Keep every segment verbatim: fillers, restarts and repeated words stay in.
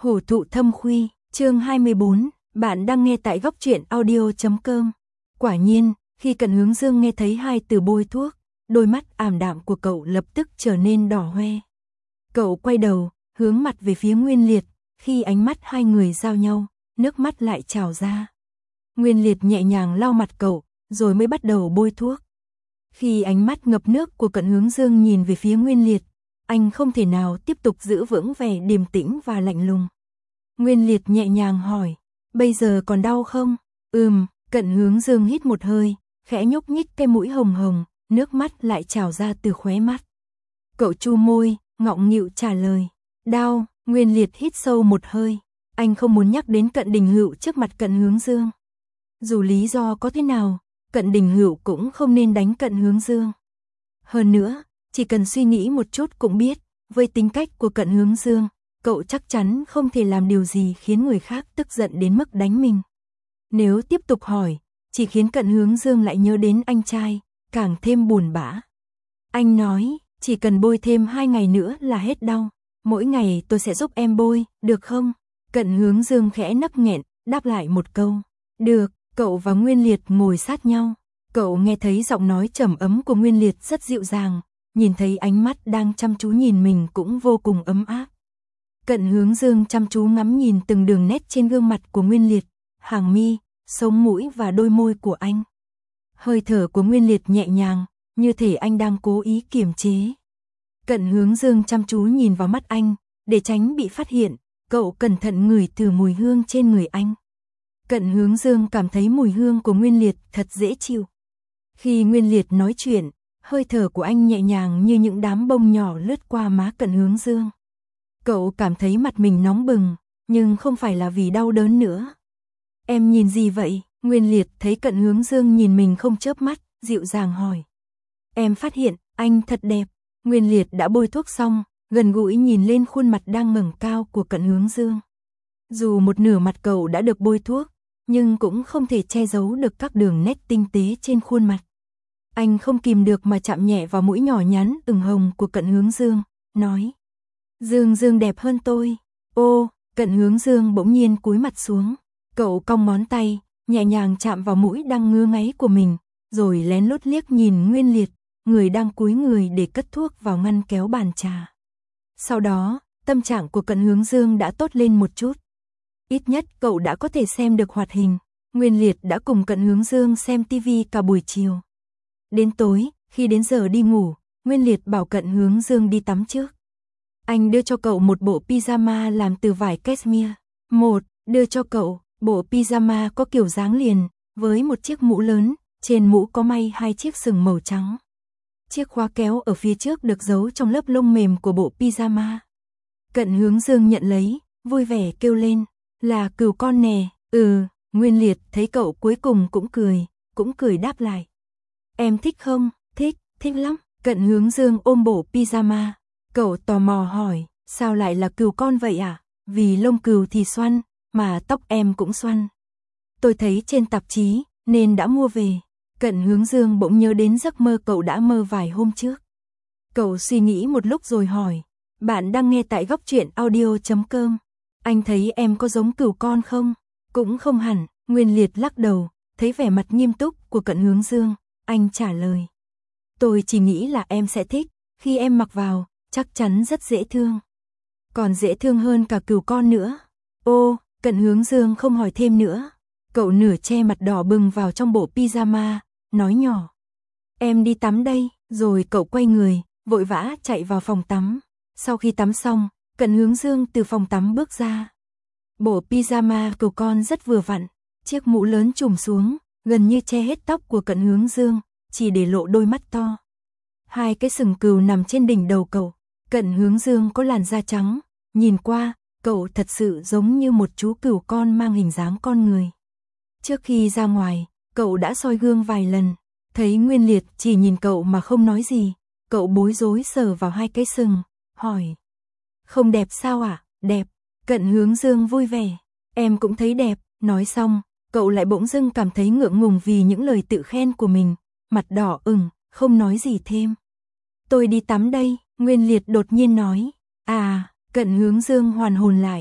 Hổ thụ thâm khuy, chương hai mươi bốn, bạn đang nghe tại góc truyện audio chấm com. Quả nhiên, khi Cận Hướng Dương nghe thấy hai từ bôi thuốc, đôi mắt ảm đạm của cậu lập tức trở nên đỏ hoe. Cậu quay đầu, hướng mặt về phía Nguyên Liệt, khi ánh mắt hai người giao nhau, nước mắt lại trào ra. Nguyên Liệt nhẹ nhàng lau mặt cậu, rồi mới bắt đầu bôi thuốc. Khi ánh mắt ngập nước của Cận Hướng Dương nhìn về phía Nguyên Liệt, anh không thể nào tiếp tục giữ vững vẻ điềm tĩnh và lạnh lùng. Nguyên Liệt nhẹ nhàng hỏi, bây giờ còn đau không? Ừm, Cận Hướng Dương hít một hơi, khẽ nhúc nhích cái mũi hồng hồng, nước mắt lại trào ra từ khóe mắt. Cậu chu môi, ngọng nghịu trả lời, đau. Nguyên Liệt hít sâu một hơi, anh không muốn nhắc đến Cận Đình Hựu trước mặt Cận Hướng Dương. Dù lý do có thế nào, Cận Đình Hựu cũng không nên đánh Cận Hướng Dương. Hơn nữa, chỉ cần suy nghĩ một chút cũng biết, với tính cách của Cận Hướng Dương, cậu chắc chắn không thể làm điều gì khiến người khác tức giận đến mức đánh mình. Nếu tiếp tục hỏi, chỉ khiến Cận Hướng Dương lại nhớ đến anh trai, càng thêm buồn bã. Anh nói, chỉ cần bôi thêm hai ngày nữa là hết đau. Mỗi ngày tôi sẽ giúp em bôi, được không? Cận Hướng Dương khẽ nấc nghẹn, đáp lại một câu. Được. Cậu và Nguyên Liệt ngồi sát nhau. Cậu nghe thấy giọng nói trầm ấm của Nguyên Liệt rất dịu dàng, nhìn thấy ánh mắt đang chăm chú nhìn mình cũng vô cùng ấm áp. Cận Hướng Dương chăm chú ngắm nhìn từng đường nét trên gương mặt của Nguyên Liệt, hàng mi, sống mũi và đôi môi của anh. Hơi thở của Nguyên Liệt nhẹ nhàng, như thể anh đang cố ý kiềm chế. Cận Hướng Dương chăm chú nhìn vào mắt anh, để tránh bị phát hiện, cậu cẩn thận ngửi thử mùi hương trên người anh. Cận Hướng Dương cảm thấy mùi hương của Nguyên Liệt thật dễ chịu. Khi Nguyên Liệt nói chuyện, hơi thở của anh nhẹ nhàng như những đám bông nhỏ lướt qua má Cận Hướng Dương. Cậu cảm thấy mặt mình nóng bừng, nhưng không phải là vì đau đớn nữa. Em nhìn gì vậy? Nguyên Liệt thấy Cận Hướng Dương nhìn mình không chớp mắt, dịu dàng hỏi. Em phát hiện, anh thật đẹp. Nguyên Liệt đã bôi thuốc xong, gần gũi nhìn lên khuôn mặt đang ngẩng cao của Cận Hướng Dương. Dù một nửa mặt cậu đã được bôi thuốc, nhưng cũng không thể che giấu được các đường nét tinh tế trên khuôn mặt. Anh không kìm được mà chạm nhẹ vào mũi nhỏ nhắn ửng hồng của Cận Hướng Dương, nói. Dương Dương đẹp hơn tôi. Ô, Cận Hướng Dương bỗng nhiên cúi mặt xuống. Cậu cong ngón tay, nhẹ nhàng chạm vào mũi đang ngứa ngáy của mình, rồi lén lút liếc nhìn Nguyên Liệt, người đang cúi người để cất thuốc vào ngăn kéo bàn trà. Sau đó, tâm trạng của Cận Hướng Dương đã tốt lên một chút. Ít nhất cậu đã có thể xem được hoạt hình. Nguyên Liệt đã cùng Cận Hướng Dương xem tivi cả buổi chiều. Đến tối, khi đến giờ đi ngủ, Nguyên Liệt bảo Cận Hướng Dương đi tắm trước. Anh đưa cho cậu một bộ pyjama làm từ vải cashmere. Một, đưa cho cậu, bộ pyjama có kiểu dáng liền, với một chiếc mũ lớn, trên mũ có may hai chiếc sừng màu trắng. Chiếc khóa kéo ở phía trước được giấu trong lớp lông mềm của bộ pyjama. Cận Hướng Dương nhận lấy, vui vẻ kêu lên. Là cừu con nè. Ừ, Nguyên Liệt thấy cậu cuối cùng cũng cười, cũng cười đáp lại. Em thích không? Thích, thích lắm. Cận Hướng Dương ôm bộ pyjama. Cậu tò mò hỏi, sao lại là cừu con vậy à? Vì lông cừu thì xoăn, mà tóc em cũng xoăn. Tôi thấy trên tạp chí, nên đã mua về. Cận Hướng Dương bỗng nhớ đến giấc mơ cậu đã mơ vài hôm trước. Cậu suy nghĩ một lúc rồi hỏi, bạn đang nghe tại góc truyện audio chấm com. Anh thấy em có giống cừu con không? Cũng không hẳn. Nguyên Liệt lắc đầu, thấy vẻ mặt nghiêm túc của Cận Hướng Dương, anh trả lời. Tôi chỉ nghĩ là em sẽ thích, khi em mặc vào, chắc chắn rất dễ thương. Còn dễ thương hơn cả cừu con nữa. Ô, Cận Hướng Dương không hỏi thêm nữa. Cậu nửa che mặt đỏ bừng vào trong bộ pyjama, nói nhỏ. Em đi tắm đây, rồi cậu quay người, vội vã chạy vào phòng tắm. Sau khi tắm xong, Cận Hướng Dương từ phòng tắm bước ra. Bộ pyjama cừu con rất vừa vặn, chiếc mũ lớn trùm xuống, gần như che hết tóc của Cận Hướng Dương, chỉ để lộ đôi mắt to. Hai cái sừng cừu nằm trên đỉnh đầu cậu. Cận Hướng Dương có làn da trắng, nhìn qua, cậu thật sự giống như một chú cừu con mang hình dáng con người. Trước khi ra ngoài, cậu đã soi gương vài lần, thấy Nguyên Liệt chỉ nhìn cậu mà không nói gì, cậu bối rối sờ vào hai cái sừng, hỏi. Không đẹp sao ạ? À? Đẹp. Cận Hướng Dương vui vẻ. Em cũng thấy đẹp. Nói xong, cậu lại bỗng dưng cảm thấy ngượng ngùng vì những lời tự khen của mình. Mặt đỏ ửng, không nói gì thêm. Tôi đi tắm đây, Nguyên Liệt đột nhiên nói. À, Cận Hướng Dương hoàn hồn lại.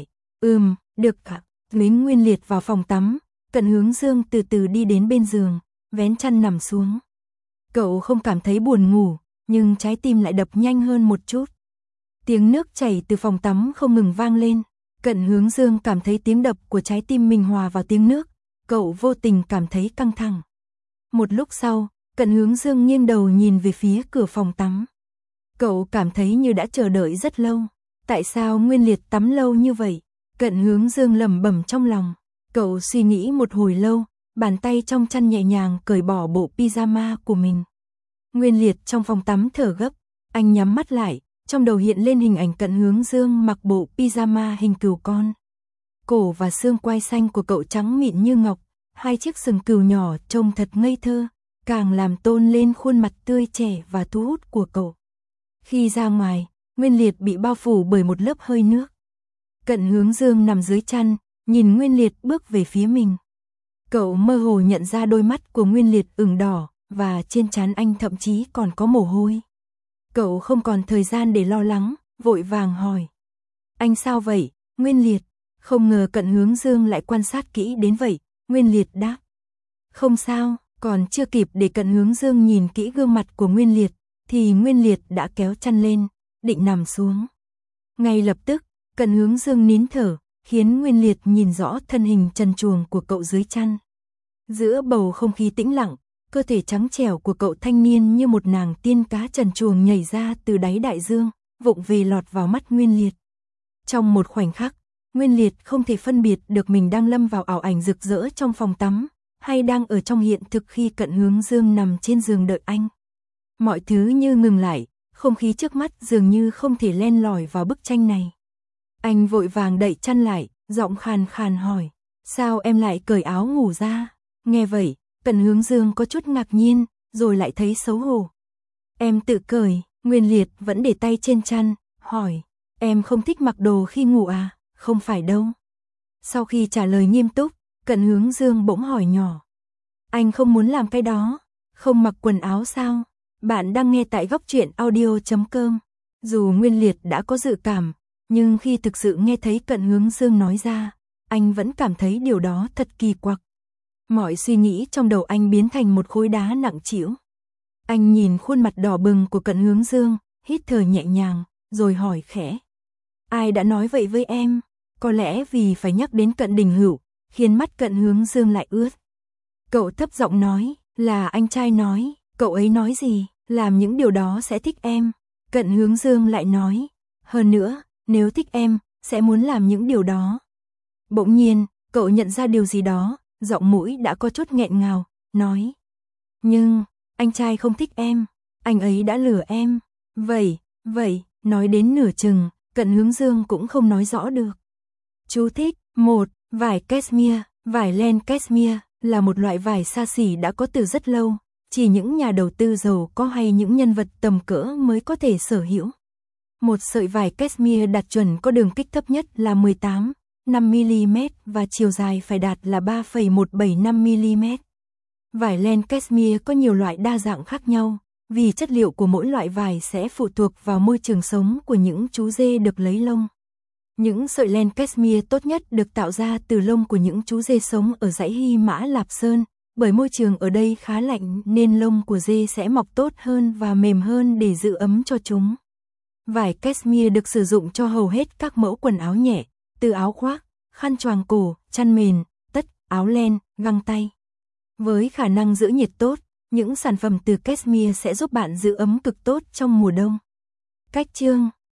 Ừm, được ạ. Lính Nguyên Liệt vào phòng tắm, Cận Hướng Dương từ từ đi đến bên giường, vén chăn nằm xuống. Cậu không cảm thấy buồn ngủ, nhưng trái tim lại đập nhanh hơn một chút. Tiếng nước chảy từ phòng tắm không ngừng vang lên. Cận Hướng Dương cảm thấy tiếng đập của trái tim mình hòa vào tiếng nước, cậu vô tình cảm thấy căng thẳng. Một lúc sau, Cận Hướng Dương nghiêng đầu nhìn về phía cửa phòng tắm. Cậu cảm thấy như đã chờ đợi rất lâu. Tại sao Nguyên Liệt tắm lâu như vậy? Cận Hướng Dương lẩm bẩm trong lòng. Cậu suy nghĩ một hồi lâu, bàn tay trong chăn nhẹ nhàng cởi bỏ bộ pyjama của mình. Nguyên Liệt trong phòng tắm thở gấp, anh nhắm mắt lại, trong đầu hiện lên hình ảnh Cận Hướng Dương mặc bộ pyjama hình cừu con. Cổ và xương quai xanh của cậu trắng mịn như ngọc, hai chiếc sừng cừu nhỏ trông thật ngây thơ, càng làm tôn lên khuôn mặt tươi trẻ và thu hút của cậu. Khi ra ngoài, Nguyên Liệt bị bao phủ bởi một lớp hơi nước. Cận Hướng Dương nằm dưới chăn, nhìn Nguyên Liệt bước về phía mình. Cậu mơ hồ nhận ra đôi mắt của Nguyên Liệt ửng đỏ, và trên trán anh thậm chí còn có mồ hôi. Cậu không còn thời gian để lo lắng, vội vàng hỏi. Anh sao vậy, Nguyên Liệt? Không ngờ Cận Hướng Dương lại quan sát kỹ đến vậy, Nguyên Liệt đáp. Không sao, còn chưa kịp để Cận Hướng Dương nhìn kỹ gương mặt của Nguyên Liệt, thì Nguyên Liệt đã kéo chăn lên, định nằm xuống. Ngay lập tức, Cận Hướng Dương nín thở, khiến Nguyên Liệt nhìn rõ thân hình trần truồng của cậu dưới chăn. Giữa bầu không khí tĩnh lặng, cơ thể trắng trẻo của cậu thanh niên như một nàng tiên cá trần truồng nhảy ra từ đáy đại dương, vụng về lọt vào mắt Nguyên Liệt. Trong một khoảnh khắc, Nguyên Liệt không thể phân biệt được mình đang lâm vào ảo ảnh rực rỡ trong phòng tắm, hay đang ở trong hiện thực khi Cận Hướng Dương nằm trên giường đợi anh. Mọi thứ như ngừng lại, không khí trước mắt dường như không thể len lỏi vào bức tranh này. Anh vội vàng đậy chăn lại, giọng khàn khàn hỏi, sao em lại cởi áo ngủ ra? Nghe vậy, Cận Hướng Dương có chút ngạc nhiên, rồi lại thấy xấu hổ. Em tự cởi, Nguyên Liệt vẫn để tay trên chăn, hỏi, em không thích mặc đồ khi ngủ à? Không phải đâu. Sau khi trả lời nghiêm túc, Cận Hướng Dương bỗng hỏi nhỏ. Anh không muốn làm cái đó, không mặc quần áo sao? Bạn đang nghe tại góc truyện audio chấm com. Dù Nguyên Liệt đã có dự cảm, nhưng khi thực sự nghe thấy Cận Hướng Dương nói ra, anh vẫn cảm thấy điều đó thật kỳ quặc. Mọi suy nghĩ trong đầu anh biến thành một khối đá nặng trĩu. Anh nhìn khuôn mặt đỏ bừng của Cận Hướng Dương, hít thở nhẹ nhàng, rồi hỏi khẽ. Ai đã nói vậy với em? Có lẽ vì phải nhắc đến Cận Đình Hữu, khiến mắt Cận Hướng Dương lại ướt. Cậu thấp giọng nói, là anh trai nói, cậu ấy nói gì, làm những điều đó sẽ thích em. Cận Hướng Dương lại nói, hơn nữa, nếu thích em, sẽ muốn làm những điều đó. Bỗng nhiên, cậu nhận ra điều gì đó, giọng mũi đã có chút nghẹn ngào, nói. Nhưng, anh trai không thích em, anh ấy đã lừa em. Vậy, vậy, nói đến nửa chừng, Cận Hướng Dương cũng không nói rõ được. Chú thích, một, vải cashmere, vải len cashmere là một loại vải xa xỉ đã có từ rất lâu, chỉ những nhà đầu tư giàu có hay những nhân vật tầm cỡ mới có thể sở hữu. Một sợi vải cashmere đạt chuẩn có đường kính thấp nhất là mười tám phẩy năm mi-li-mét và chiều dài phải đạt là ba phẩy một bảy năm mi-li-mét. Vải len cashmere có nhiều loại đa dạng khác nhau, vì chất liệu của mỗi loại vải sẽ phụ thuộc vào môi trường sống của những chú dê được lấy lông. Những sợi len cashmere tốt nhất được tạo ra từ lông của những chú dê sống ở dãy Hy Mã Lạp Sơn, bởi môi trường ở đây khá lạnh nên lông của dê sẽ mọc tốt hơn và mềm hơn để giữ ấm cho chúng. Vải cashmere được sử dụng cho hầu hết các mẫu quần áo nhẹ, từ áo khoác, khăn choàng cổ, chăn mền, tất, áo len, găng tay. Với khả năng giữ nhiệt tốt, những sản phẩm từ cashmere sẽ giúp bạn giữ ấm cực tốt trong mùa đông. Cách chương